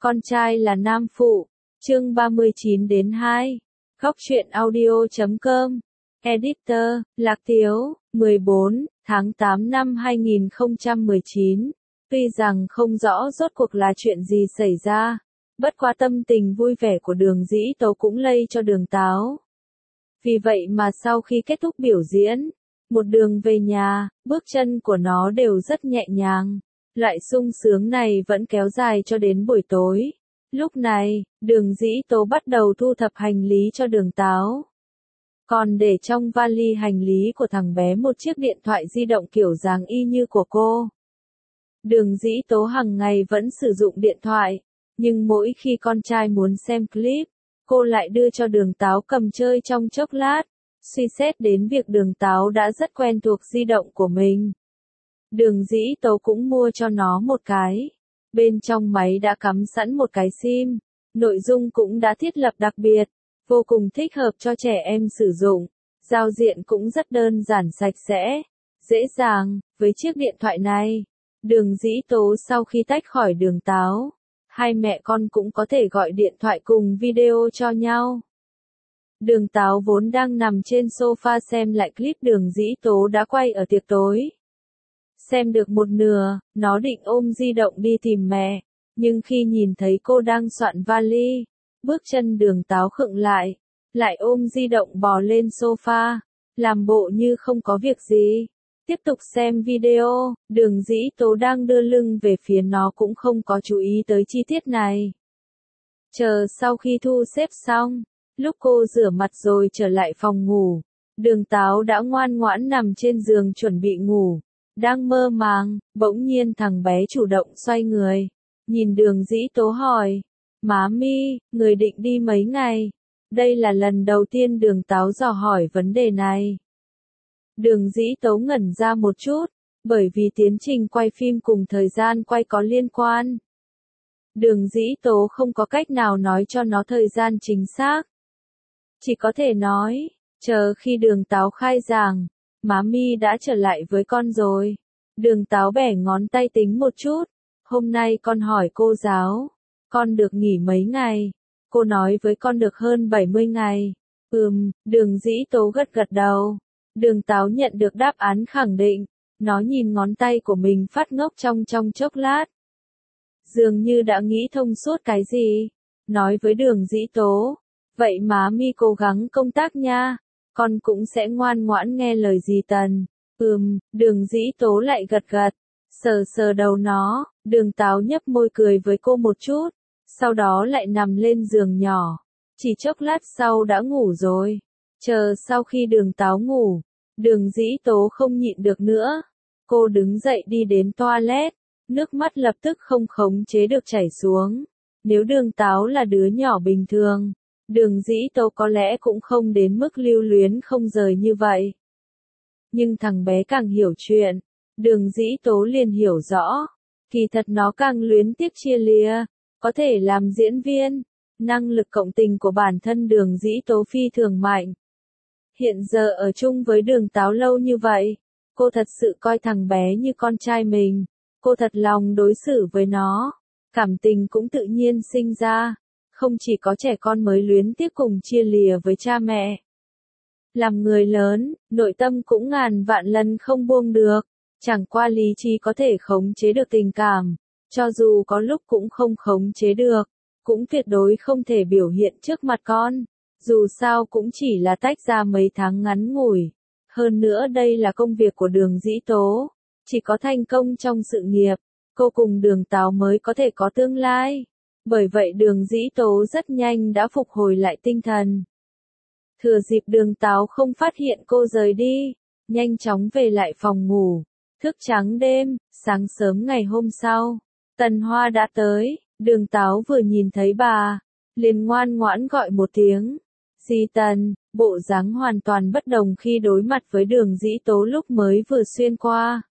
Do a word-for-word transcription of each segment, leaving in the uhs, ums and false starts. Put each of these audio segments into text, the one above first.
Con trai là nam phụ. Chương ba mươi chín đến hai. Góc truyện audio chấm com. Editor, Lạc Tiếu, mười bốn, tháng tám năm hai nghìn không trăm mười chín. Tuy rằng không rõ rốt cuộc là chuyện gì xảy ra, bất quá tâm tình vui vẻ của Đường Dĩ Tố cũng lây cho Đường Táo. Vì vậy mà sau khi kết thúc biểu diễn, một đường về nhà, bước chân của nó đều rất nhẹ nhàng. Loại sung sướng này vẫn kéo dài cho đến buổi tối. Lúc này, Đường Dĩ Tố bắt đầu thu thập hành lý cho Đường Táo. Còn để trong vali hành lý của thằng bé một chiếc điện thoại di động kiểu dáng y như của cô. Đường Dĩ Tố hàng ngày vẫn sử dụng điện thoại, nhưng mỗi khi con trai muốn xem clip, cô lại đưa cho Đường Táo cầm chơi trong chốc lát. Suy xét đến việc Đường Táo đã rất quen thuộc di động của mình, Đường Dĩ Tố cũng mua cho nó một cái. Bên trong máy đã cắm sẵn một cái sim, nội dung cũng đã thiết lập đặc biệt, vô cùng thích hợp cho trẻ em sử dụng. Giao diện cũng rất đơn giản sạch sẽ, dễ dàng. Với chiếc điện thoại này, Đường Dĩ Tố sau khi tách khỏi Đường Táo, hai mẹ con cũng có thể gọi điện thoại cùng video cho nhau. Đường Táo vốn đang nằm trên sofa xem lại clip Đường Dĩ Tố đã quay ở tiệc tối. Xem được một nửa, nó định ôm di động đi tìm mẹ, nhưng khi nhìn thấy cô đang soạn vali, bước chân Đường Táo khựng lại, lại ôm di động bò lên sofa, làm bộ như không có việc gì. Tiếp tục xem video, Đường Dĩ Tố đang đưa lưng về phía nó cũng không có chú ý tới chi tiết này. Chờ sau khi thu xếp xong, lúc cô rửa mặt rồi trở lại phòng ngủ, Đường Táo đã ngoan ngoãn nằm trên giường chuẩn bị ngủ. Đang mơ màng, bỗng nhiên thằng bé chủ động xoay người, nhìn Đường Dĩ Tố hỏi, má mi, người định đi mấy ngày? Đây là lần đầu tiên Đường Táo dò hỏi vấn đề này. Đường Dĩ Tố ngẩn ra một chút, bởi vì tiến trình quay phim cùng thời gian quay có liên quan. Đường Dĩ Tố không có cách nào nói cho nó thời gian chính xác. Chỉ có thể nói, chờ khi Đường Táo khai giảng, má mi đã trở lại với con rồi. Đường Táo bẻ ngón tay tính một chút. Hôm nay con hỏi cô giáo, con được nghỉ mấy ngày? Cô nói với con được hơn bảy mươi ngày. Ừm, Đường Dĩ Tố gật gật đầu. Đường Táo nhận được đáp án khẳng định. Nó nhìn ngón tay của mình phát ngốc trong trong chốc lát. Dường như đã nghĩ thông suốt cái gì. Nói với Đường Dĩ Tố, vậy má mi cố gắng công tác nha. Con cũng sẽ ngoan ngoãn nghe lời dì Tần. Ừm, Đường Dĩ Tố lại gật gật, sờ sờ đầu nó. Đường Táo nhấp môi cười với cô một chút, sau đó lại nằm lên giường nhỏ. Chỉ chốc lát sau đã ngủ rồi. Chờ sau khi Đường Táo ngủ, Đường Dĩ Tố không nhịn được nữa. Cô đứng dậy đi đến toilet, nước mắt lập tức không khống chế được chảy xuống. Nếu Đường Táo là đứa nhỏ bình thường, Đường Dĩ Tố có lẽ cũng không đến mức lưu luyến không rời như vậy. Nhưng thằng bé càng hiểu chuyện, Đường Dĩ Tố liền hiểu rõ, kỳ thật nó càng luyến tiếc chia lìa, có thể làm diễn viên, năng lực cộng tình của bản thân Đường Dĩ Tố phi thường mạnh. Hiện giờ ở chung với Đường Táo lâu như vậy, cô thật sự coi thằng bé như con trai mình, cô thật lòng đối xử với nó, cảm tình cũng tự nhiên sinh ra. Không chỉ có trẻ con mới luyến tiếc cùng chia lìa với cha mẹ. Làm người lớn, nội tâm cũng ngàn vạn lần không buông được. Chẳng qua lý trí có thể khống chế được tình cảm. Cho dù có lúc cũng không khống chế được. Cũng tuyệt đối không thể biểu hiện trước mặt con. Dù sao cũng chỉ là tách ra mấy tháng ngắn ngủi. Hơn nữa đây là công việc của Đường Dĩ Tố. Chỉ có thành công trong sự nghiệp, cô cùng Đường Táo mới có thể có tương lai. Bởi vậy Đường Dĩ Tố rất nhanh đã phục hồi lại tinh thần. Thừa dịp Đường Táo không phát hiện cô rời đi, nhanh chóng về lại phòng ngủ, thức trắng đêm. Sáng sớm ngày hôm sau, Tần Hoa đã tới. Đường Táo vừa nhìn thấy bà, liền ngoan ngoãn gọi một tiếng, dì Tần. Bộ dáng hoàn toàn bất đồng khi đối mặt với Đường Dĩ Tố lúc mới vừa xuyên qua.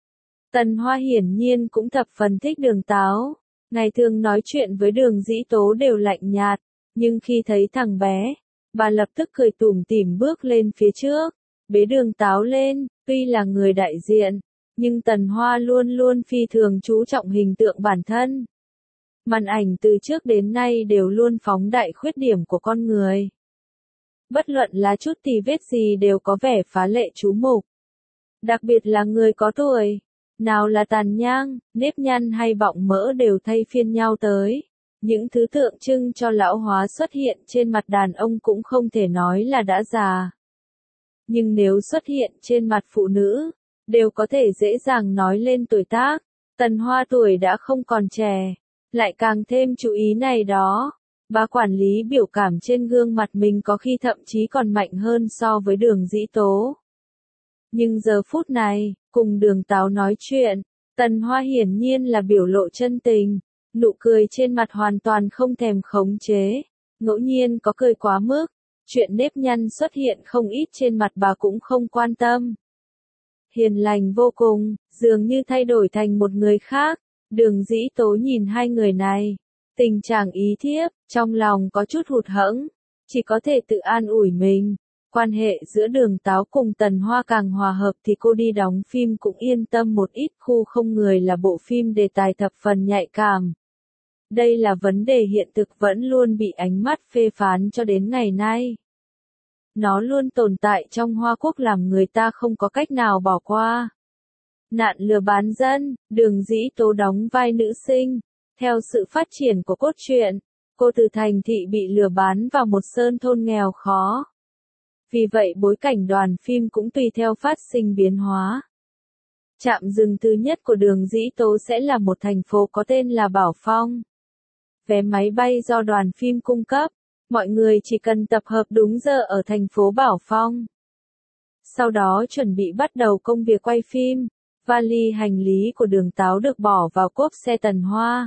Tần Hoa hiển nhiên cũng thập phần thích Đường Táo. Ngày thường nói chuyện với Đường Dĩ Tố đều lạnh nhạt, nhưng khi thấy thằng bé, bà lập tức cười tủm tỉm bước lên phía trước, bế Đường Táo lên. Tuy là người đại diện, nhưng Tần Hoa luôn luôn phi thường chú trọng hình tượng bản thân. Màn ảnh từ trước đến nay đều luôn phóng đại khuyết điểm của con người. Bất luận là chút tì vết gì đều có vẻ phá lệ chú mục. Đặc biệt là người có tuổi. Nào là tàn nhang, nếp nhăn hay bọng mỡ đều thay phiên nhau tới. Những thứ tượng trưng cho lão hóa xuất hiện trên mặt đàn ông cũng không thể nói là đã già. Nhưng nếu xuất hiện trên mặt phụ nữ, đều có thể dễ dàng nói lên tuổi tác. Tần Hoa tuổi đã không còn trẻ, lại càng thêm chú ý này đó. Bà quản lý biểu cảm trên gương mặt mình có khi thậm chí còn mạnh hơn so với Đường Dĩ Tố. Nhưng giờ phút này, cùng Đường Táo nói chuyện, Tần Hoa hiển nhiên là biểu lộ chân tình, nụ cười trên mặt hoàn toàn không thèm khống chế, ngẫu nhiên có cười quá mức, chuyện nếp nhăn xuất hiện không ít trên mặt bà cũng không quan tâm. Hiền lành vô cùng, dường như thay đổi thành một người khác. Đường Dĩ Tố nhìn hai người này, tình trạng ý thiếp, trong lòng có chút hụt hẫng, chỉ có thể tự an ủi mình. Quan hệ giữa Đường Táo cùng Tần Hoa càng hòa hợp thì cô đi đóng phim cũng yên tâm một ít. Khu không người là bộ phim đề tài thập phần nhạy cảm. Đây là vấn đề hiện thực vẫn luôn bị ánh mắt phê phán cho đến ngày nay. Nó luôn tồn tại trong Hoa Quốc làm người ta không có cách nào bỏ qua. Nạn lừa bán dân, Đường Dĩ Tố đóng vai nữ sinh. Theo sự phát triển của cốt truyện, cô từ thành thị bị lừa bán vào một sơn thôn nghèo khó. Vì vậy bối cảnh đoàn phim cũng tùy theo phát sinh biến hóa. Trạm dừng thứ nhất của Đường Dĩ Tố sẽ là một thành phố có tên là Bảo Phong. Vé máy bay do đoàn phim cung cấp, mọi người chỉ cần tập hợp đúng giờ ở thành phố Bảo Phong. Sau đó chuẩn bị bắt đầu công việc quay phim. Vali hành lý của Đường Táo được bỏ vào cốp xe Tần Hoa.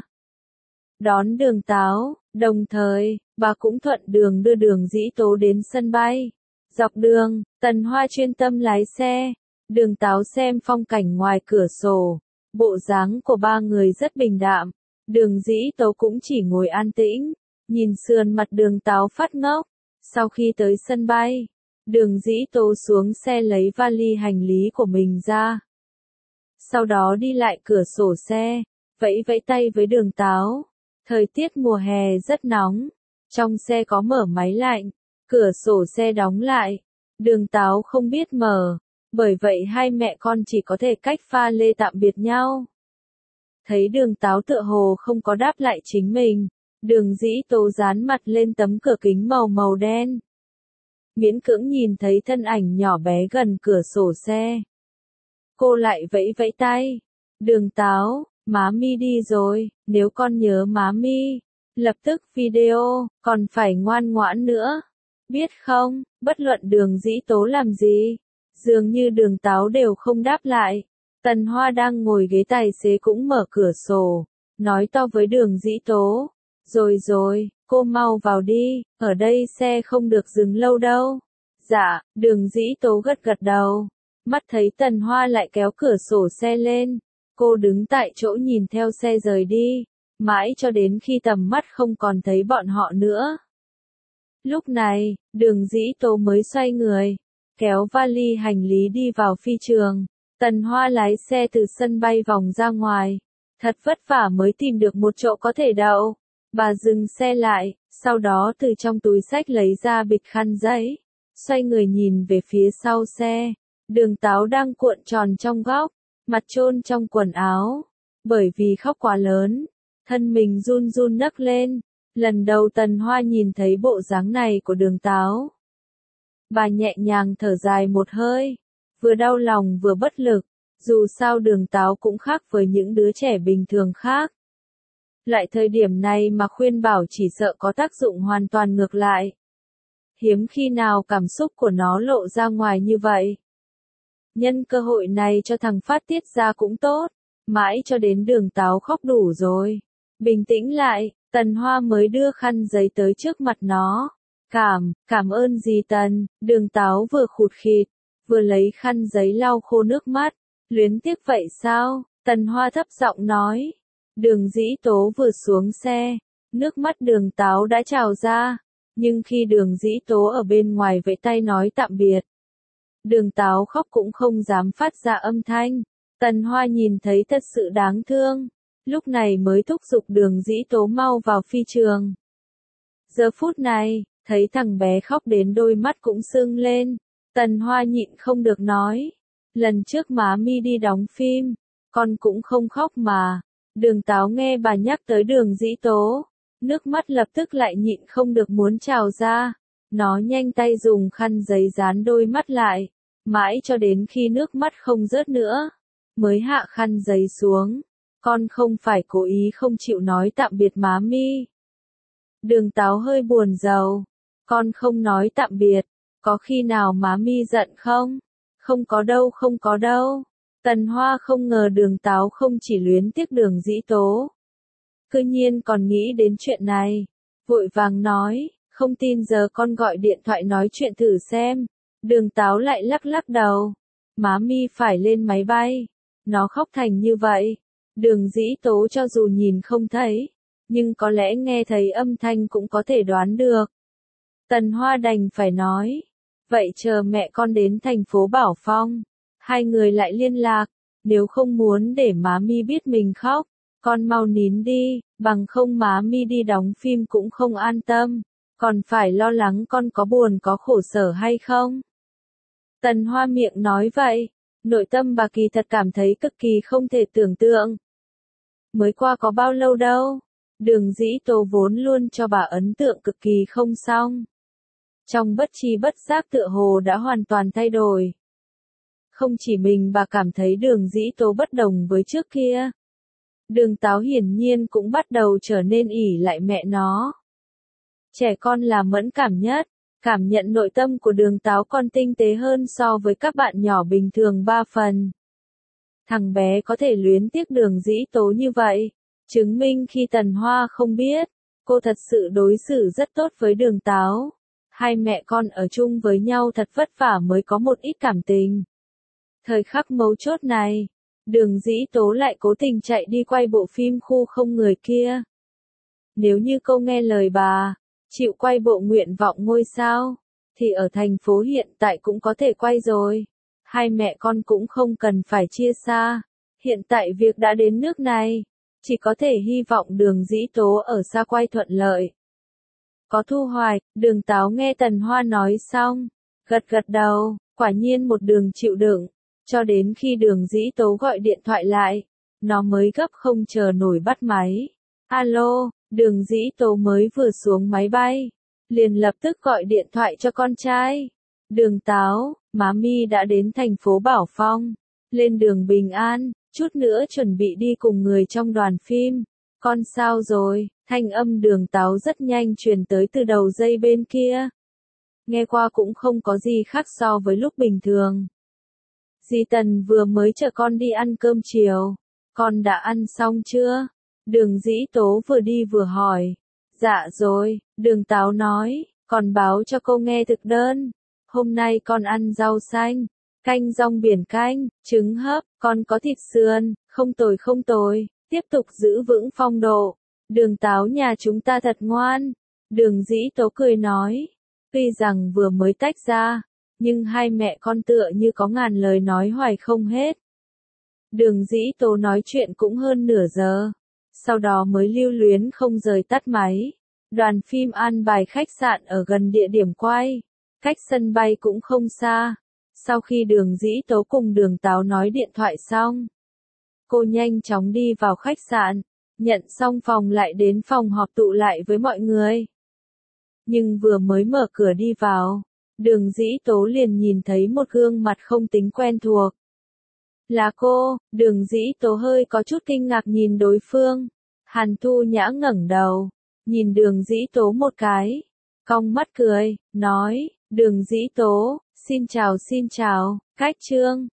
Đón Đường Táo, đồng thời, bà cũng thuận đường đưa Đường Dĩ Tố đến sân bay. Dọc đường, Tần Hoa chuyên tâm lái xe. Đường Táo xem phong cảnh ngoài cửa sổ. Bộ dáng của ba người rất bình đạm. Đường Dĩ Tố cũng chỉ ngồi an tĩnh, nhìn sườn mặt Đường Táo phát ngốc. Sau khi tới sân bay, Đường Dĩ Tố xuống xe lấy vali hành lý của mình ra. Sau đó đi lại cửa sổ xe, vẫy vẫy tay với Đường Táo. Thời tiết mùa hè rất nóng, trong xe có mở máy lạnh, cửa sổ xe đóng lại. Đường Táo không biết mở, bởi vậy hai mẹ con chỉ có thể cách pha lê tạm biệt nhau. Thấy Đường Táo tựa hồ không có đáp lại chính mình, Đường Dĩ Tố dán mặt lên tấm cửa kính màu màu đen. Miễn cưỡng nhìn thấy thân ảnh nhỏ bé gần cửa sổ xe. Cô lại vẫy vẫy tay. Đường Táo, má mi đi rồi, nếu con nhớ má mi, lập tức video, còn phải ngoan ngoãn nữa. Biết không, bất luận Đường Dĩ Tố làm gì, dường như Đường Táo đều không đáp lại. Tần Hoa đang ngồi ghế tài xế cũng mở cửa sổ, nói to với Đường Dĩ Tố. Rồi rồi, cô mau vào đi, ở đây xe không được dừng lâu đâu. Dạ, Đường Dĩ Tố gật gật đầu. Mắt thấy Tần Hoa lại kéo cửa sổ xe lên. Cô đứng tại chỗ nhìn theo xe rời đi, mãi cho đến khi tầm mắt không còn thấy bọn họ nữa. Lúc này, Đường Dĩ Tố mới xoay người, kéo vali hành lý đi vào phi trường. Tần Hoa lái xe từ sân bay vòng ra ngoài. Thật vất vả mới tìm được một chỗ có thể đậu. Bà dừng xe lại, sau đó từ trong túi xách lấy ra bịch khăn giấy. Xoay người nhìn về phía sau xe. Đường Táo đang cuộn tròn trong góc, mặt chôn trong quần áo. Bởi vì khóc quá lớn, thân mình run run nấc lên. Lần đầu Tần Hoa nhìn thấy bộ dáng này của Đường Táo. Bà nhẹ nhàng thở dài một hơi, vừa đau lòng vừa bất lực. Dù sao Đường Táo cũng khác với những đứa trẻ bình thường khác. Lại thời điểm này mà khuyên bảo chỉ sợ có tác dụng hoàn toàn ngược lại. Hiếm khi nào cảm xúc của nó lộ ra ngoài như vậy. Nhân cơ hội này cho thằng phát tiết ra cũng tốt. Mãi cho đến Đường Táo khóc đủ rồi. Bình tĩnh lại, Tần Hoa mới đưa khăn giấy tới trước mặt nó. Cảm, cảm ơn dì Tần. Đường Táo vừa khụt khịt, vừa lấy khăn giấy lau khô nước mắt. Luyến tiếc vậy sao? Tần Hoa thấp giọng nói. Đường Dĩ Tố vừa xuống xe, nước mắt Đường Táo đã trào ra. Nhưng khi Đường Dĩ Tố ở bên ngoài vẫy tay nói tạm biệt, Đường Táo khóc cũng không dám phát ra âm thanh. Tần Hoa nhìn thấy thật sự đáng thương. lúc này mới thúc giục Đường Dĩ Tố mau vào phi trường. Giờ phút này, thấy thằng bé khóc đến đôi mắt cũng sưng lên, Tần Hoa nhịn không được nói, lần trước má mi đi đóng phim, con cũng không khóc mà. Đường Táo nghe bà nhắc tới Đường Dĩ Tố, nước mắt lập tức lại nhịn không được muốn trào ra, nó nhanh tay dùng khăn giấy dán đôi mắt lại, mãi cho đến khi nước mắt không rớt nữa, mới hạ khăn giấy xuống. Con không phải cố ý không chịu nói tạm biệt má mi. Đường Táo hơi buồn rầu, con không nói tạm biệt, có khi nào má mi giận không? Không có đâu, không có đâu. Tần Hoa không ngờ Đường Táo không chỉ luyến tiếc Đường Dĩ Tố, cư nhiên còn nghĩ đến chuyện này, vội vàng nói, không tin giờ con gọi điện thoại nói chuyện thử xem. Đường Táo lại lắc lắc đầu, má mi phải lên máy bay, nó khóc thành như vậy. Đường Dĩ Tố cho dù nhìn không thấy, nhưng có lẽ nghe thấy âm thanh cũng có thể đoán được. Tần Hoa đành phải nói, vậy chờ mẹ con đến thành phố Bảo Phong, hai người lại liên lạc, nếu không muốn để má mi biết mình khóc, con mau nín đi, bằng không má mi đi đóng phim cũng không an tâm, còn phải lo lắng con có buồn có khổ sở hay không. Tần Hoa miệng nói vậy, nội tâm bà kỳ thật cảm thấy cực kỳ không thể tưởng tượng. Mới qua có bao lâu đâu, Đường Dĩ Tố vốn luôn cho bà ấn tượng cực kỳ không xong. Trong bất tri bất giác tựa hồ đã hoàn toàn thay đổi. Không chỉ mình bà cảm thấy Đường Dĩ Tố bất đồng với trước kia. Đường Táo hiển nhiên cũng bắt đầu trở nên ỷ lại mẹ nó. Trẻ con là mẫn cảm nhất, cảm nhận nội tâm của Đường Táo còn tinh tế hơn so với các bạn nhỏ bình thường ba phần. Thằng bé có thể luyến tiếc Đường Dĩ Tố như vậy, chứng minh khi Tần Hoa không biết, cô thật sự đối xử rất tốt với Đường Táo. Hai mẹ con ở chung với nhau thật vất vả mới có một ít cảm tình. Thời khắc mấu chốt này, Đường Dĩ Tố lại cố tình chạy đi quay bộ phim Khu Không Người kia. Nếu như cô nghe lời bà, chịu quay bộ Nguyện Vọng Ngôi Sao, thì ở thành phố hiện tại cũng có thể quay rồi. Hai mẹ con cũng không cần phải chia xa. Hiện tại việc đã đến nước này, chỉ có thể hy vọng Đường Dĩ Tố ở xa quay thuận lợi. Có thu hoạch, Đường Táo nghe Tần Hoa nói xong, gật gật đầu, quả nhiên một đường chịu đựng, cho đến khi Đường Dĩ Tố gọi điện thoại lại, nó mới gấp không chờ nổi bắt máy. Alo, Đường Dĩ Tố mới vừa xuống máy bay, liền lập tức gọi điện thoại cho con trai. Đường Táo, má mi đã đến thành phố Bảo Phong, lên đường bình an, chút nữa chuẩn bị đi cùng người trong đoàn phim. Con sao rồi? Thanh âm Đường Táo rất nhanh truyền tới từ đầu dây bên kia. Nghe qua cũng không có gì khác so với lúc bình thường. Dì Tần vừa mới chở con đi ăn cơm chiều. Con đã ăn xong chưa? Đường Dĩ Tố vừa đi vừa hỏi. Dạ rồi, Đường Táo nói, còn báo cho cô nghe thực đơn. Hôm nay con ăn rau xanh, canh rong biển canh, trứng hấp, con có thịt sườn, không tồi không tồi, tiếp tục giữ vững phong độ. Đường Táo nhà chúng ta thật ngoan. Đường Dĩ Tố cười nói, tuy rằng vừa mới tách ra, nhưng hai mẹ con tựa như có ngàn lời nói hoài không hết. Đường Dĩ Tố nói chuyện cũng hơn nửa giờ, sau đó mới lưu luyến không rời tắt máy. Đoàn phim an bài khách sạn ở gần địa điểm quay, cách sân bay cũng không xa. Sau khi Đường Dĩ Tố cùng Đường Táo nói điện thoại xong, cô nhanh chóng đi vào khách sạn, nhận xong phòng lại đến phòng họp tụ lại với mọi người. Nhưng vừa mới mở cửa đi vào, Đường Dĩ Tố liền nhìn thấy một gương mặt không tính quen thuộc. Là cô. Đường Dĩ Tố hơi có chút kinh ngạc nhìn đối phương. Hàn Thu Nhã ngẩng đầu, nhìn Đường Dĩ Tố một cái, cong mắt cười, nói, Đường Dĩ Tố, xin chào xin chào, Cách Trương.